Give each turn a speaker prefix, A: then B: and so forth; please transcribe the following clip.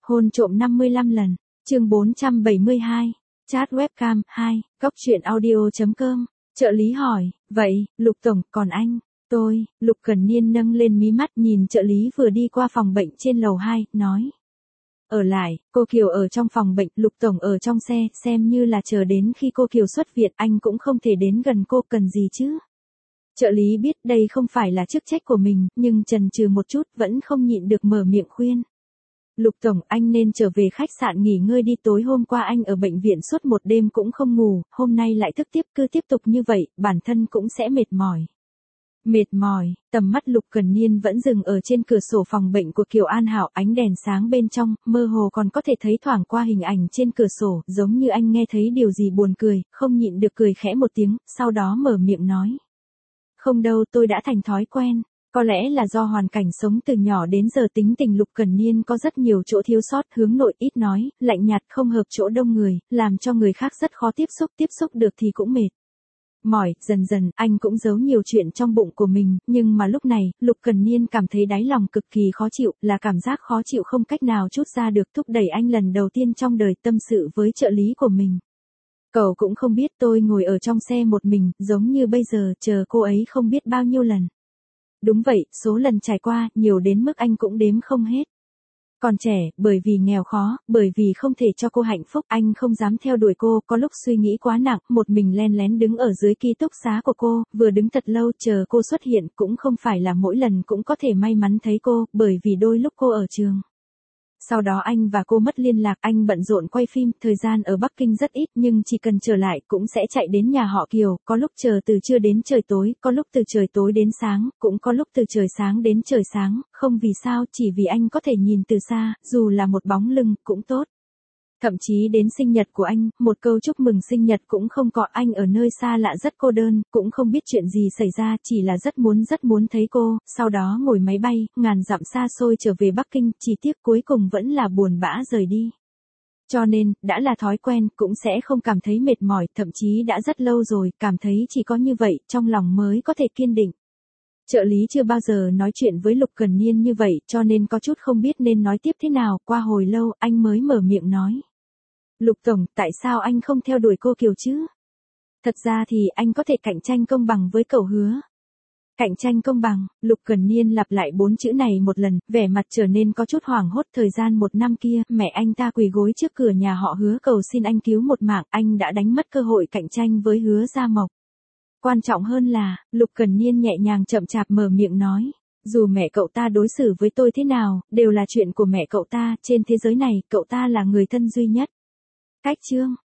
A: Hôn trộm 55 lần. Chương 472. Chat webcam 2. Cóc truyện audio.com. Trợ lý hỏi, vậy, Lục Tổng, còn anh? Tôi, Lục Cẩn Niên nâng lên mí mắt nhìn trợ lý vừa đi qua phòng bệnh trên lầu 2, nói. Ở lại, cô Kiều ở trong phòng bệnh, Lục Tổng ở trong xe, xem như là chờ đến khi cô Kiều xuất viện, anh cũng không thể đến gần cô, cần gì chứ? Trợ lý biết đây không phải là chức trách của mình, nhưng chần chừ một chút vẫn không nhịn được mở miệng khuyên. Lục Tổng, anh nên trở về khách sạn nghỉ ngơi đi, tối hôm qua anh ở bệnh viện suốt một đêm cũng không ngủ, hôm nay lại thức cứ tiếp tục như vậy, bản thân cũng sẽ mệt mỏi. Mệt mỏi, tầm mắt Lục Cẩn Niên vẫn dừng ở trên cửa sổ phòng bệnh của Kiều An Hảo, ánh đèn sáng bên trong, mơ hồ còn có thể thấy thoảng qua hình ảnh trên cửa sổ, giống như anh nghe thấy điều gì buồn cười, không nhịn được cười khẽ một tiếng, sau đó mở miệng nói. Không đâu, tôi đã thành thói quen. Có lẽ là do hoàn cảnh sống từ nhỏ đến giờ tính tình Lục Cẩn Niên có rất nhiều chỗ thiếu sót, hướng nội ít nói, lạnh nhạt không hợp chỗ đông người, làm cho người khác rất khó tiếp xúc được thì cũng mệt. Mỏi, dần dần, anh cũng giấu nhiều chuyện trong bụng của mình, nhưng mà lúc này, Lục Cẩn Niên cảm thấy đáy lòng cực kỳ khó chịu, là cảm giác khó chịu không cách nào trút ra được, thúc đẩy anh lần đầu tiên trong đời tâm sự với trợ lý của mình. Cậu cũng không biết tôi ngồi ở trong xe một mình, giống như bây giờ, chờ cô ấy không biết bao nhiêu lần. Đúng vậy, số lần trải qua, nhiều đến mức anh cũng đếm không hết. Còn trẻ, bởi vì nghèo khó, bởi vì không thể cho cô hạnh phúc, anh không dám theo đuổi cô, có lúc suy nghĩ quá nặng, một mình len lén đứng ở dưới ký túc xá của cô, vừa đứng thật lâu, chờ cô xuất hiện, cũng không phải là mỗi lần cũng có thể may mắn thấy cô, bởi vì đôi lúc cô ở trường. Sau đó anh và cô mất liên lạc, anh bận rộn quay phim, thời gian ở Bắc Kinh rất ít nhưng chỉ cần trở lại cũng sẽ chạy đến nhà họ Kiều, có lúc chờ từ trưa đến trời tối, có lúc từ trời tối đến sáng, cũng có lúc từ trời sáng đến trời sáng, không vì sao, chỉ vì anh có thể nhìn từ xa, dù là một bóng lưng, cũng tốt. Thậm chí đến sinh nhật của anh, một câu chúc mừng sinh nhật cũng không có, anh ở nơi xa lạ rất cô đơn, cũng không biết chuyện gì xảy ra, chỉ là rất muốn thấy cô, sau đó ngồi máy bay, ngàn dặm xa xôi trở về Bắc Kinh, chỉ tiếc cuối cùng vẫn là buồn bã rời đi. Cho nên, đã là thói quen, cũng sẽ không cảm thấy mệt mỏi, thậm chí đã rất lâu rồi, cảm thấy chỉ có như vậy, trong lòng mới có thể kiên định. Trợ lý chưa bao giờ nói chuyện với Lục Cẩn Niên như vậy, cho nên có chút không biết nên nói tiếp thế nào, qua hồi lâu, anh mới mở miệng nói. Lục Tổng, tại sao anh không theo đuổi cô Kiều chứ? Thật ra thì anh có thể cạnh tranh công bằng với cậu Hứa. Cạnh tranh công bằng, Lục Cẩn Niên lặp lại 4 chữ này một lần, vẻ mặt trở nên có chút hoảng hốt. Thời gian 1 năm kia, mẹ anh ta quỳ gối trước cửa nhà họ Hứa cầu xin anh cứu một mạng, anh đã đánh mất cơ hội cạnh tranh với Hứa Gia Mộc. Quan trọng hơn là, Lục Cẩn Niên nhẹ nhàng chậm chạp mở miệng nói. Dù mẹ cậu ta đối xử với tôi thế nào, đều là chuyện của mẹ cậu ta, trên thế giới này, cậu ta là người thân duy nhất. Cách chương.